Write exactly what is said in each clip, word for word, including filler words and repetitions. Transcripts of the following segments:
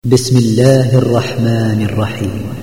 بسم الله الرحمن الرحيم.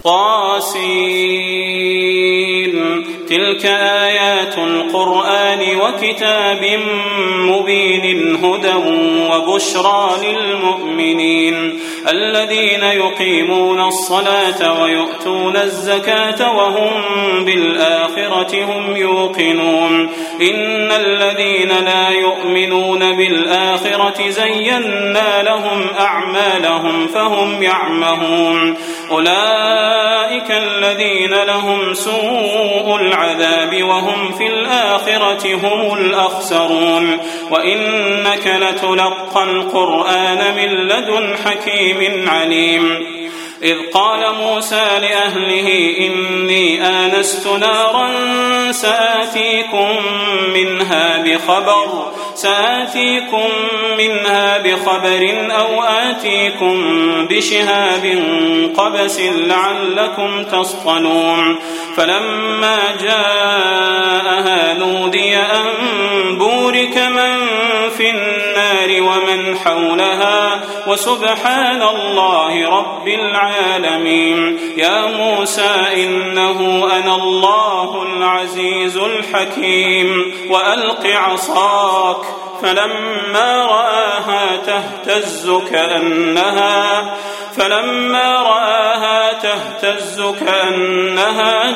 طاسين. تلك آيات القرآن وكتاب مبين هدى وبشرى للمؤمنين الذين يقيمون الصلاة ويؤتون الزكاة وهم بالآخرة هم يوقنون. إن الذين لا يؤمنون بالآخرة زينا لهم أعمالهم فهم يعمهون. أولئك الذين لهم سوء العذاب وهم في الآخرة هم الأخسرون. وإنك لتلقى القرآن من لدن حكيم عليم. إذ قال موسى لأهله إني آنست نارا سآتيكم منها بخبر سآتيكم منها بخبر أو آتيكم بشهاب قبس لعلكم تصطلون. فلما جاءها نودي أن بورك من في النار ومن حولها وسبحان الله رب العالمين. يا موسى إنه أنا الله العزيز الحكيم. وألق عصاك فلما رآها تهتز كأنها فلما رآها تهتز كأنها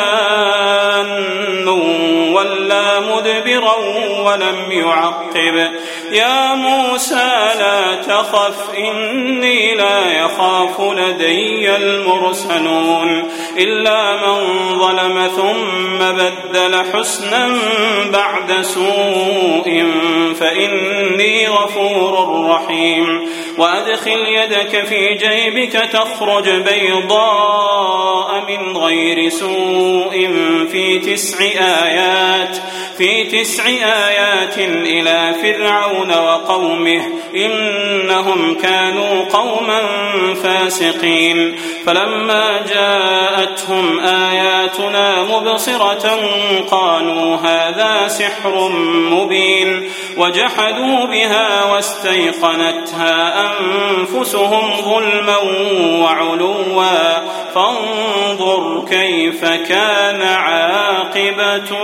جان ولا مدبرا ولم يعقب. يا موسى لا تخف إني لا يخاف لدي المرسلون. إلا من ظلم ثم بدل حسنا بعد سوء فإني غفور رحيم. وأدخل يدك في جيبك تخرج بيضاء من غير سوء في تسع آيات في تسع آيات إلى فرعون وقومه إنهم كانوا قوما فاسقين. فلما جاءتهم آياتنا مبصرة قالوا هذا سحر مبين. وجحدوا بها واستيقنتها أنفسهم ظلما وعلوا فانظر كيف كان عاقبة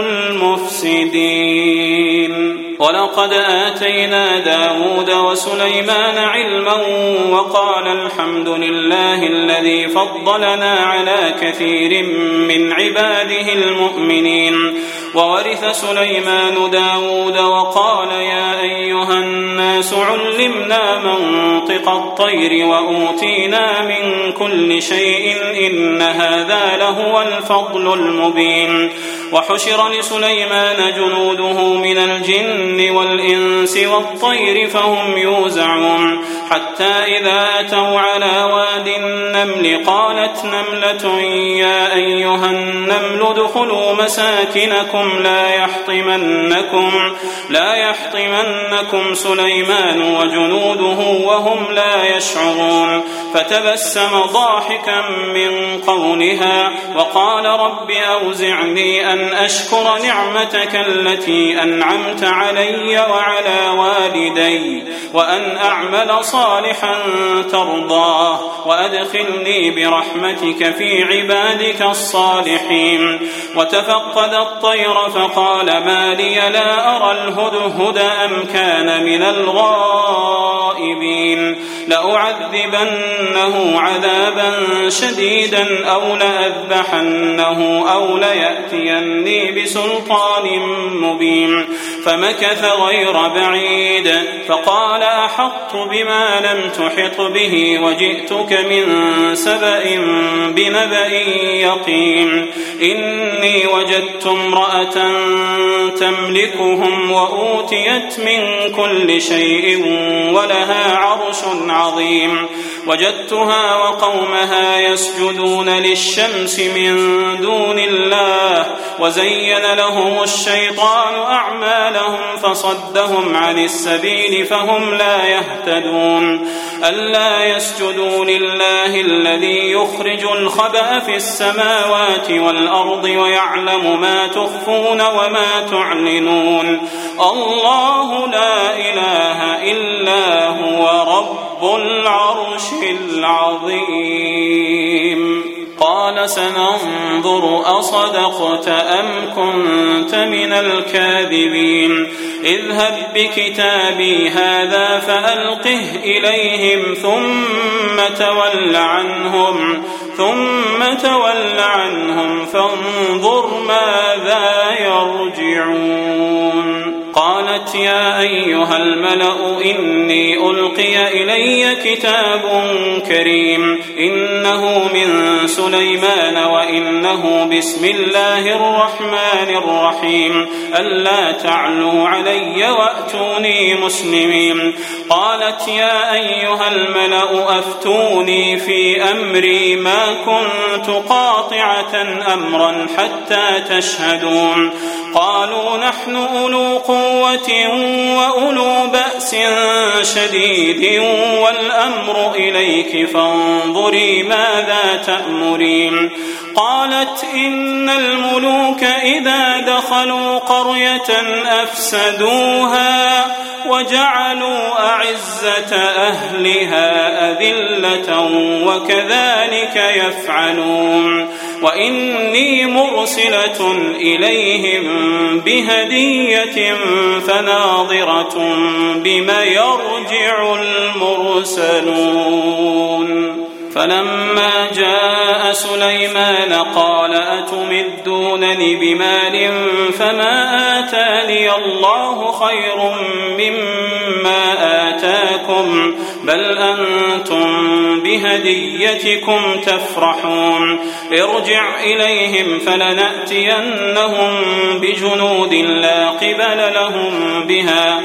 المفسدين. ولقد آتينا داود وسليمان علما وقال الحمد لله الذي فضلنا على كثير من عباده المؤمنين. وورث سليمان داود وقال يا أيها الناس علمنا منطق الطير وأوتينا من كل شيء إن هذا لهو الفضل المبين. وحشر لسليمان جنوده من الجن والإنس والطير فهم يوزعون. حتى إذا أتوا على واد النمل قالت نملة يا أيها النمل ادخلوا مساكنكم لا يحطمنكم لا يحطمنكم سليمان وجنوده وهم لا يشعرون. فتبسم ضاحكا من قولها وقال رب أوزعني أن أشكر نعمتك التي أنعمت علي وعلى والدي وأن أعمل صالحا ترضاه وأدخلني برحمتك في عبادك الصالحين. وتفقد الطير فقال ما لي لا أرى الهدهد أم كان من الغائبين. لأعذبنه عذابا شديدا أو لأذبحنه أو ليأتيني بسلطان مبين. فمكث غير بعيد فقال أحطت بما لم تحط به وجئتك من سبأ بنبأ يقين. إني وجدت امرأة تملكهم وأوتيت من كل شيء ولها عرش عظيم. وجدتها وقومها يسجدون للشمس من دون الله وزين لهم الشيطان أعمالهم لهم فصدهم عن السبيل فهم لا يهتدون ألا يسجدوا لله الذي يخرج الخبأ في السماوات والأرض ويعلم ما تخفون وما تعلنون الله لا إله إلا هو رب العرش العظيم قال سننظر أصدقت أم كنت من الكاذبين اذهب بكتابي هذا فألقه إليهم ثم تول عنهم ثم تول عنهم فانظر ماذا يرجعون قالت يا أيها الملأ إني ألقي إلي كتاب كريم إنه من سليمان وإنه بسم الله الرحمن الرحيم ألا تعلوا علي وأتوني مسلمين قالت يا أيها الملأ أفتوني في أمري ما كنت قاطعة أمرا حتى تشهدون قالوا نحن أولو قوة وأولو بأس شديد والأمر إليك فانظري ماذا تأمرين قالت إن الملوك إذا دخلوا قرية أفسدوها وجعلوا أعزة أهلها أذلة وكذلك يفعلون وإني مرسلة إليهم بهدية فناظرة بما يرجع المرسلون فلما جاء سليمان قال أتمدونني بمال فما آتاني الله خير مما آتاكم بل أنتم بهديتكم تفرحون ارجع إليهم فلنأتينهم بجنود لا قبل لهم بها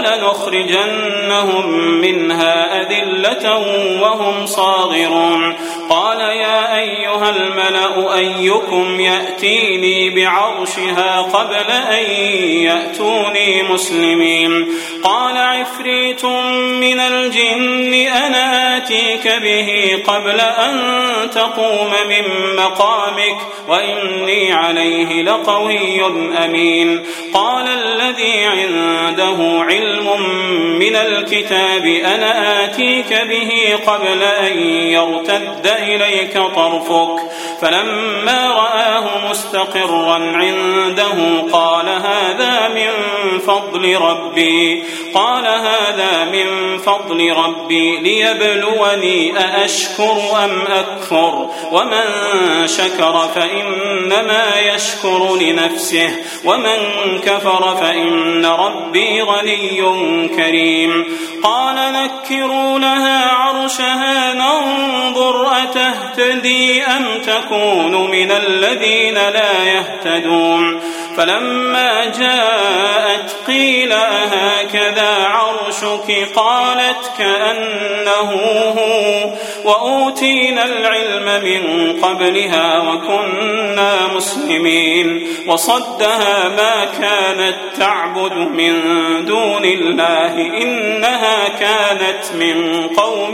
ولنخرجنهم منها أذلة وهم صاغرون قال يا أيها الملأ أيكم يأتيني بعرشها قبل أن يأتوني مسلمين قال عفريت من الجن أنا آتيك به قبل أن تقوم من مقامك وإني عليه لقوي أمين قال الذي عنده علم من الكتاب أنا آتيك به قبل أن يرتد إليك طرفك فلما رآه مستقرا عنده قال هذا من فضل ربي قال هذا من فضل ربي ليبلوني أأشكر أم أكفر ومن شكر فإنما يشكر لنفسه ومن كفر فإن ربي غني كريم قال نكروا لها عرشها ننظر أتهتدي أم تكون من الذين لا يهتدون فلما جاءت قيل أهكذا عرشك قالت كأنه هو وأوتينا العلم من قبلها وكنا مسلمين وصدها ما كانت تعبد من دون الله إنها كانت من قوم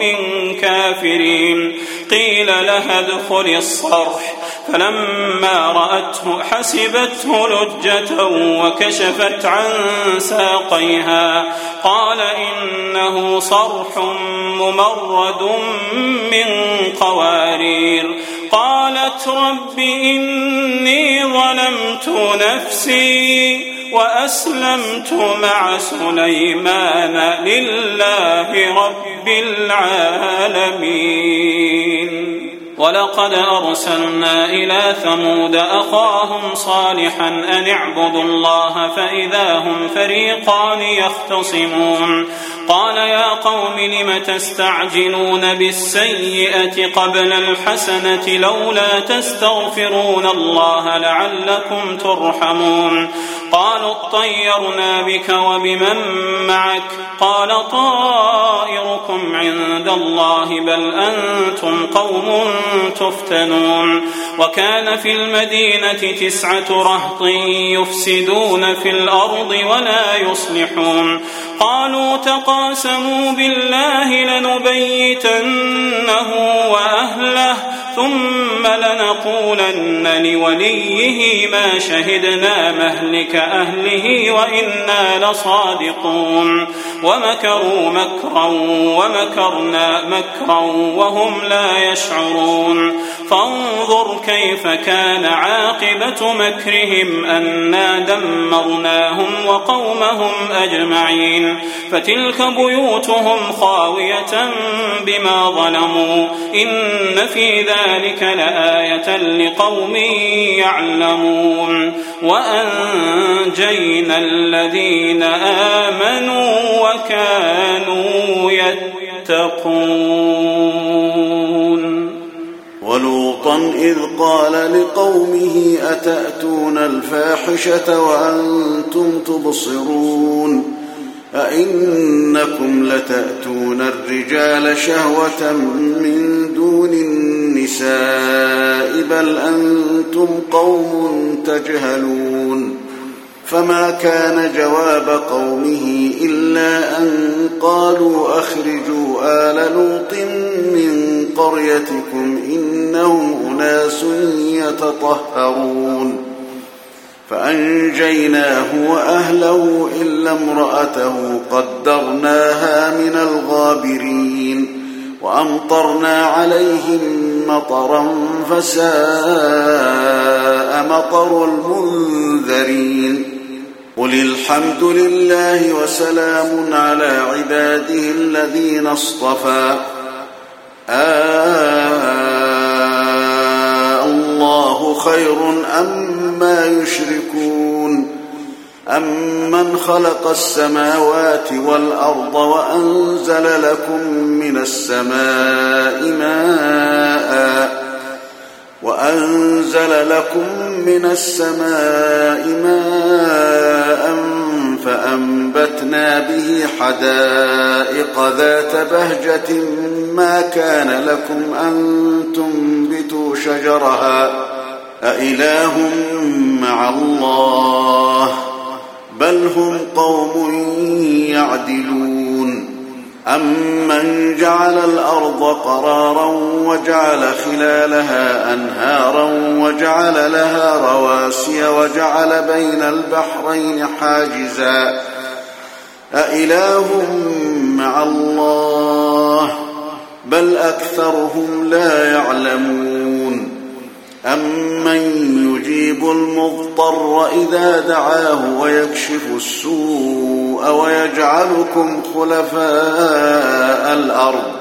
كافرين قيل لها ادخل الصرح فلما رأته حسبته لجة وكشفت عن ساقيها قال إنه صرح ممرد من قوارير قالت رب إني ظلمت نفسي وأسلمت مع سليمان لله رب العالمين ولقد أرسلنا إلى ثمود أخاهم صالحا أن اعبدوا الله فإذا هم فريقان يختصمون قال يا قوم لم تستعجلون بالسيئة قبل الحسنة لولا تستغفرون الله لعلكم ترحمون قالوا اطيرنا بك وبمن معك قال طائركم عند الله بل أنتم قوم تفتنون وكان في المدينة تسعة رهط يفسدون في الأرض ولا يصلحون قالوا تقاسموا بالله لنبيتنه وأهله ثم لنقولن لوليه ما شهدنا مهلك أهله وإنا لصادقون ومكروا مكرا ومكرنا مكرا وهم لا يشعرون فانظر كيف كان عاقبة مكرهم أنا دمرناهم وقومهم أجمعين فتلك بيوتهم خاوية بما ظلموا إن في ذلك لآية لقوم يعلمون وأنجينا الذين آمنوا وكانوا يتقون ولوطا إذ قال لقومه أتأتون الفاحشة وأنتم تبصرون أئنكم لتأتون الرجال شهوة من دون النساء بل أنتم قوم تجهلون فما كان جواب قومه إلا أن قالوا أخرجوا آل لوط من قريتكم إنهم أناس يتطهرون فأنجيناه وأهله إلا امرأته قدرناها من الغابرين وأمطرنا عليهم مطرا فساء مطر المنذرين قل الحمد لله وسلام على عباده الذين اصطفى آه الله خير أما يشركون أمن خلق السماوات والأرض وأنزل لكم من السماء ماء وأنزل لكم من السماء ماء فأنبتنا به حدائق ذات بهجة ما كان لكم أن تنبتوا شجرها أإله مع الله بل هم قوم يعدلون أمن جعل الأرض قرارا وجعل خلالها أنهارا وجعل لها رواسي وجعل بين البحرين حاجزا أإله مع الله بل أكثرهم لا يعلمون أمن يجيب المضطر إذا دعاه ويكشف السوء ويجعلكم خلفاء الأرض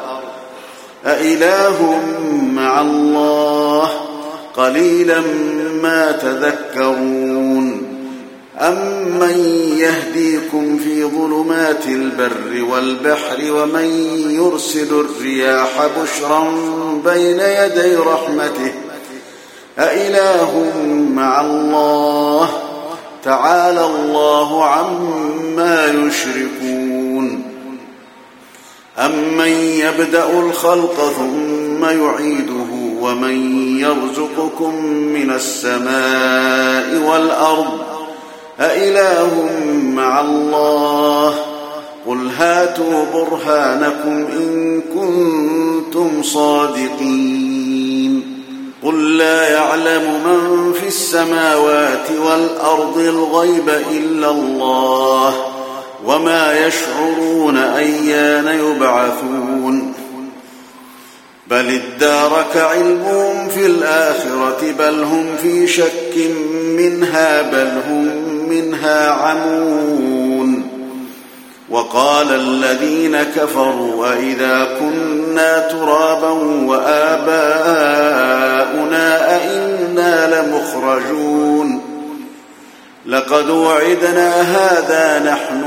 أإله مع الله قليلا ما تذكرون أمن يهديكم في ظلمات البر والبحر ومن يرسل الرياح بشرا بين يدي رحمته أإله مع الله تعالى الله عما يشركون أمن يبدأ الخلق ثم يعيده ومن يرزقكم من السماء والأرض أإله مع الله قل هاتوا برهانكم إن كنتم صادقين قل لا يعلم من في السماوات والأرض الغيب إلا الله وما يشعرون أيان يبعثون بل ادارك علمهم في الآخرة بل هم في شك منها بل هم منها عمون وقال الذين كفروا أئذا كنا ترابا وآباؤنا أئنا لمخرجون لقد لقد وعدنا هذا نحن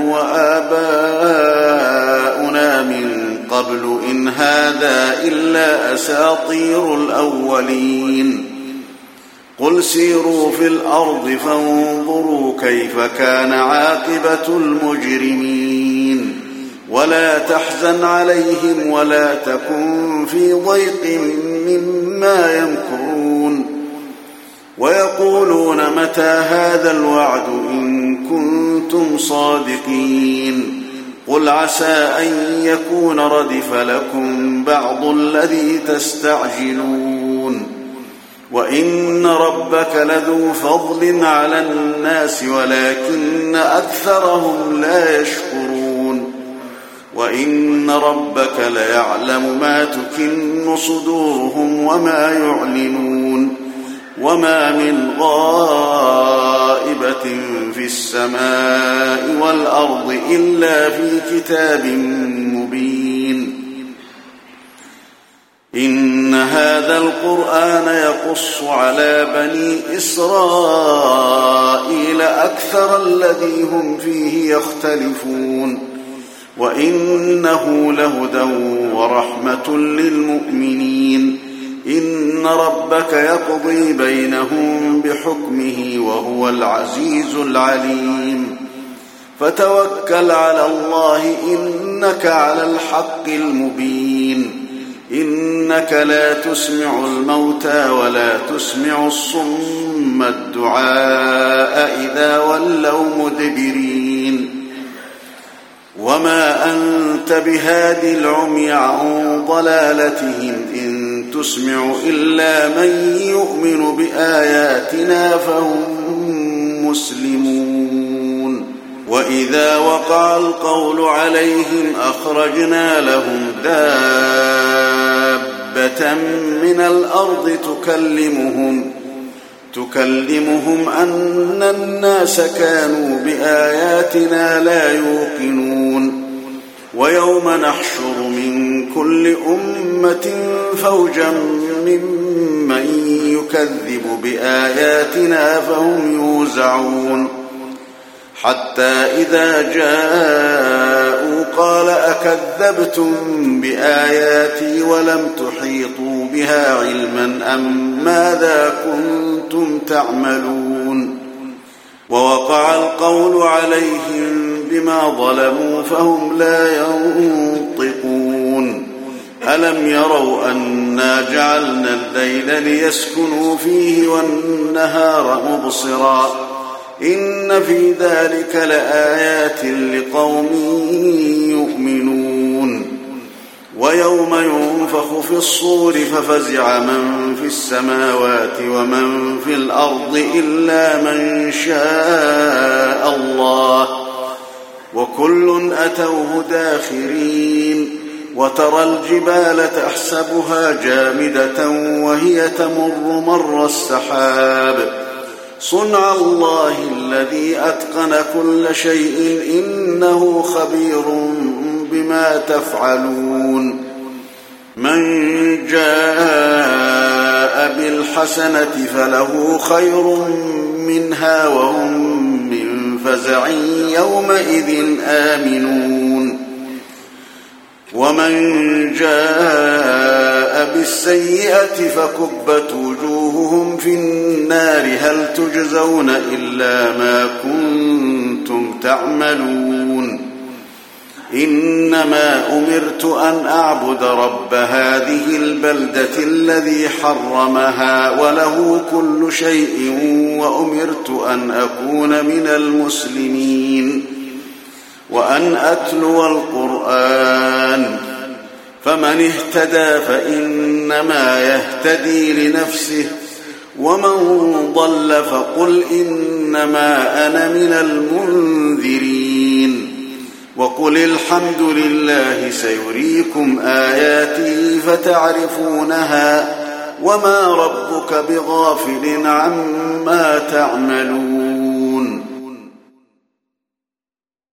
وآباؤنا من قبل إن هذا إلا أساطير الأولين قل سيروا في الأرض فانظروا كيف كان عاقبة المجرمين ولا تحزن عليهم ولا تكن في ضيق مما يمكرون ويقولون متى هذا الوعد إن كنتم صادقين قل عسى أن يكون ردف لكم بعض الذي تستعجلون وإن ربك لذو فضل على الناس ولكن أكثرهم لا يشكرون وإن ربك ليعلم ما تكن صدورهم وما يعلنون وما من غائبة في السماء والأرض إلا في كتاب مبين إن هذا القرآن يقص على بني إسرائيل أكثر الذي هم فيه يختلفون وإنه لهدى ورحمة للمؤمنين إن ربك يقضي بينهم بحكمه وهو العزيز العليم فتوكل على الله إنك على الحق المبين إنك لا تسمع الموتى ولا تسمع الصم الدعاء إذا ولوا مدبرين وما أنت بهادي العمي عن ضلالتهم إن تسمع إلا من يؤمن بآياتنا فهم مسلمون وإذا وقع القول عليهم أخرجنا لهم دابة من الأرض تكلمهم تكلمهم أن الناس كانوا بآياتنا لا يوقنون ويوم نحشر من كل أمة فوجا ممن يكذب بآياتنا فهم يوزعون حتى إذا جاءوا قال أكذبتم بآياتي ولم تحيطوا بها علما أم ماذا كنتم تعملون ووقع القول عليهم بما ظلموا فهم لا ينطقون ألم يروا أنا جعلنا الليل ليسكنوا فيه والنهار مبصرا إن في ذلك لآيات لقوم يؤمنون ويوم ينفخ في الصور ففزع من في السماوات ومن في الأرض إلا من شاء الله وكل أتوه داخرين وترى الجبال تحسبها جامدة وهي تمر مر السحاب صنع الله الذي أتقن كل شيء إنه خبير بما تفعلون من جاء بالحسنة فله خير منها وهم من فزع يومئذ آمنون ومن جاء بالسيئة فكبت وجوههم في النار هل تجزون إلا ما كنتم تعملون إنما أمرت أن أعبد رب هذه البلدة الذي حرمها وله كل شيء وأمرت أن أكون من المسلمين وأن أتلو القرآن فمن اهتدى فإنما يهتدي لنفسه ومن ضل فقل إنما أنا من المنذرين وقل الحمد لله سيريكم آياته فتعرفونها وما ربك بغافل عما تعملون